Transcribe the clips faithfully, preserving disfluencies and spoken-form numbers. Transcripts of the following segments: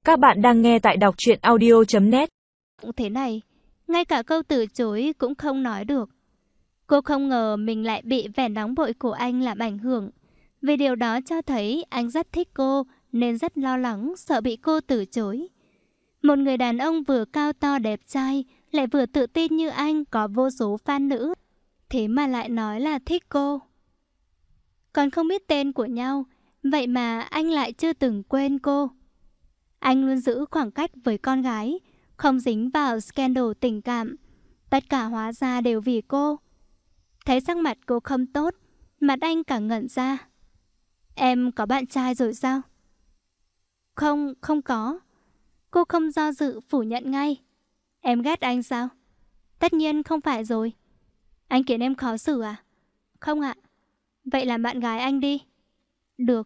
Các bạn đang nghe tại đọc truyện audio chấm net. Thế này, ngay cả câu từ chối cũng không nói được. Cô không ngờ mình lại bị vẻ nóng vội của anh làm ảnh hưởng. Vì điều đó cho thấy anh rất thích cô, nên rất lo lắng, sợ bị cô từ chối. Một người đàn ông vừa cao to đẹp trai, lại vừa tự tin như anh, có vô số fan nữ, thế mà lại nói là thích cô. Còn không biết tên của nhau, vậy mà anh lại chưa từng quên cô. Anh luôn giữ khoảng cách với con gái, không dính vào scandal tình cảm. Tất cả hóa ra đều vì cô. Thấy sắc mặt cô không tốt, mặt anh càng ngẩn ra. Em có bạn trai rồi sao? Không, không có. Cô không do dự phủ nhận ngay. Em ghét anh sao? Tất nhiên không phải rồi. Anh khiến em khó xử à? Không ạ. Vậy làm bạn gái anh đi. Được.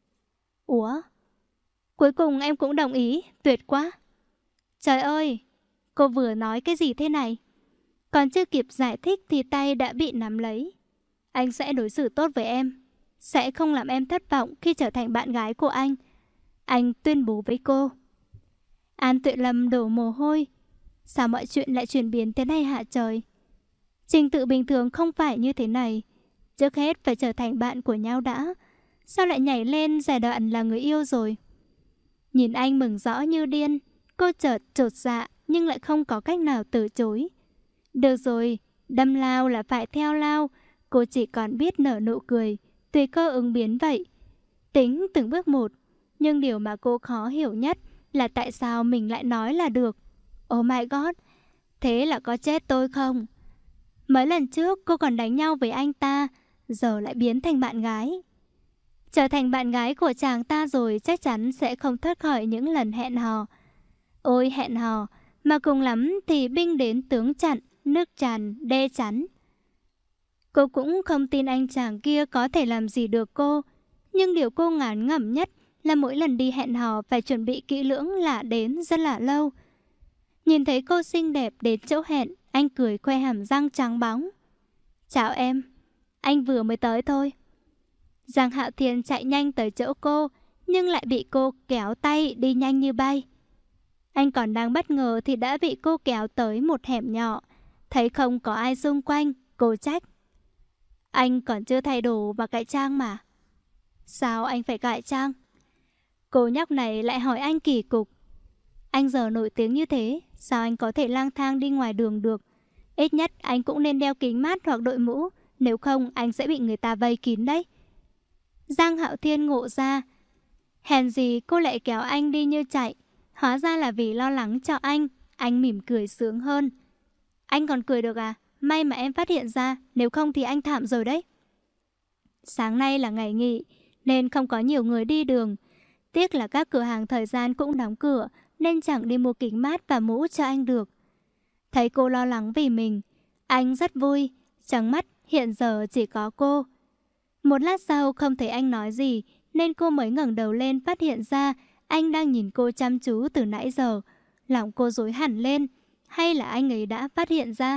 Ủa? Cuối cùng em cũng đồng ý, tuyệt quá. Trời ơi, cô vừa nói cái gì thế này? Còn chưa kịp giải thích thì tay đã bị nắm lấy. Anh sẽ đối xử tốt với em, sẽ không làm em thất vọng khi trở thành bạn gái của anh. Anh tuyên bố với cô. An Tuệ Lâm đổ mồ hôi. Sao mọi chuyện lại chuyển biến thế này hả trời? Trình tự bình thường không phải như thế này. Trước hết phải trở thành bạn của nhau đã. Sao lại nhảy lên giai đoạn là người yêu rồi? Nhìn anh mừng rõ như điên, cô chợt chột dạ nhưng lại không có cách nào từ chối. Được rồi, đâm lao là phải theo lao. Cô chỉ còn biết nở nụ cười, tùy cơ ứng biến vậy. Tính từng bước một. Nhưng điều mà cô khó hiểu nhất là tại sao mình lại nói là được. Oh my god, thế là có chết tôi không? Mấy lần trước cô còn đánh nhau với anh ta, giờ lại biến thành bạn gái. Trở thành bạn gái của chàng ta rồi chắc chắn sẽ không thoát khỏi những lần hẹn hò. Ôi hẹn hò, mà cùng lắm thì binh đến tướng chặn, nước tràn, đê chắn. Cô cũng không tin anh chàng kia có thể làm gì được cô. Nhưng điều cô ngán ngẩm nhất là mỗi lần đi hẹn hò phải chuẩn bị kỹ lưỡng lạ đến rất là lâu. Nhìn thấy cô xinh đẹp đến chỗ hẹn, anh cười khoe hàm răng trắng bóng. Chào em, anh vừa mới tới thôi. Giang Hạo Thiên chạy nhanh tới chỗ cô, nhưng lại bị cô kéo tay đi nhanh như bay. Anh còn đang bất ngờ thì đã bị cô kéo tới một hẻm nhỏ. Thấy không có ai xung quanh, cô trách. Anh còn chưa thay đồ và cải trang mà. Sao anh phải cải trang? Cô nhóc này lại hỏi anh kỳ cục. Anh giờ nổi tiếng như thế, sao anh có thể lang thang đi ngoài đường được? Ít nhất anh cũng nên đeo kính mát hoặc đội mũ, nếu không anh sẽ bị người ta vây kín đấy. Giang Hạo Thiên ngộ ra. Hèn gì cô lại kéo anh đi như chạy. Hóa ra là vì lo lắng cho anh. Anh mỉm cười sướng hơn. Anh còn cười được à? May mà em phát hiện ra, nếu không thì anh thảm rồi đấy. Sáng nay là ngày nghỉ nên không có nhiều người đi đường. Tiếc là các cửa hàng thời gian cũng đóng cửa, nên chẳng đi mua kính mát và mũ cho anh được. Thấy cô lo lắng vì mình, anh rất vui. Trong mắt hiện giờ chỉ có cô. Một lát sau không thấy anh nói gì, nên cô mới ngẩng đầu lên phát hiện ra anh đang nhìn cô chăm chú từ nãy giờ. Lòng cô rối hẳn lên. Hay là anh ấy đã phát hiện ra?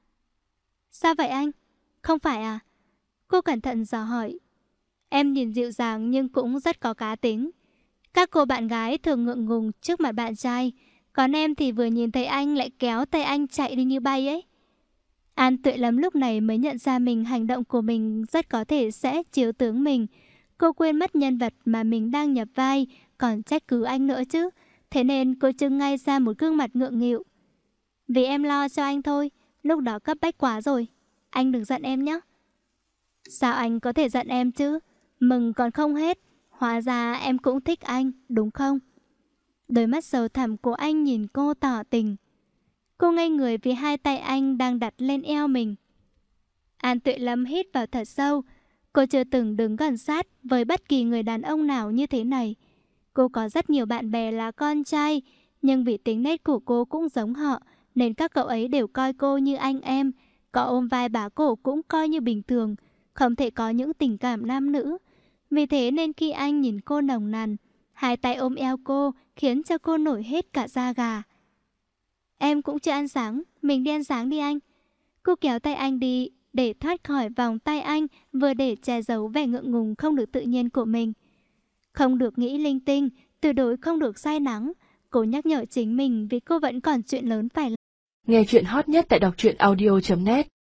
Sao vậy anh? Không phải à? Cô cẩn thận dò hỏi. Em nhìn dịu dàng nhưng cũng rất có cá tính. Các cô bạn gái thường ngượng ngùng trước mặt bạn trai, còn em thì vừa nhìn thấy anh lại kéo tay anh chạy đi như bay ấy. An Tuệ Lâm lúc này mới nhận ra mình hành động của mình rất có thể sẽ chiếu tướng mình. Cô quên mất nhân vật mà mình đang nhập vai, còn trách cứ anh nữa chứ. Thế nên cô trưng ngay ra một gương mặt ngượng nghịu. Vì em lo cho anh thôi, lúc đó cấp bách quá rồi. Anh đừng giận em nhé. Sao anh có thể giận em chứ? Mừng còn không hết. Hóa ra em cũng thích anh, đúng không? Đôi mắt sâu thẳm của anh nhìn cô tỏ tình. Cô ngây người vì hai tay anh đang đặt lên eo mình. An Tuệ Lâm hít vào thật sâu. Cô chưa từng đứng gần sát với bất kỳ người đàn ông nào như thế này. Cô có rất nhiều bạn bè là con trai, nhưng vì tính nết của cô cũng giống họ, nên các cậu ấy đều coi cô như anh em. Có ôm vai bá cổ cũng coi như bình thường, không thể có những tình cảm nam nữ. Vì thế nên khi anh nhìn cô nồng nàn, hai tay ôm eo cô khiến cho cô nổi hết cả da gà. Em cũng chưa ăn sáng, mình đi ăn sáng đi anh. Cô kéo tay anh đi để thoát khỏi vòng tay anh, vừa để che giấu vẻ ngượng ngùng không được tự nhiên của mình. Không được nghĩ linh tinh, tuyệt đối không được say nắng. Cô nhắc nhở chính mình vì cô vẫn còn chuyện lớn phải làm. Nghe chuyện hot nhất tại đọc truyện audio chấm net.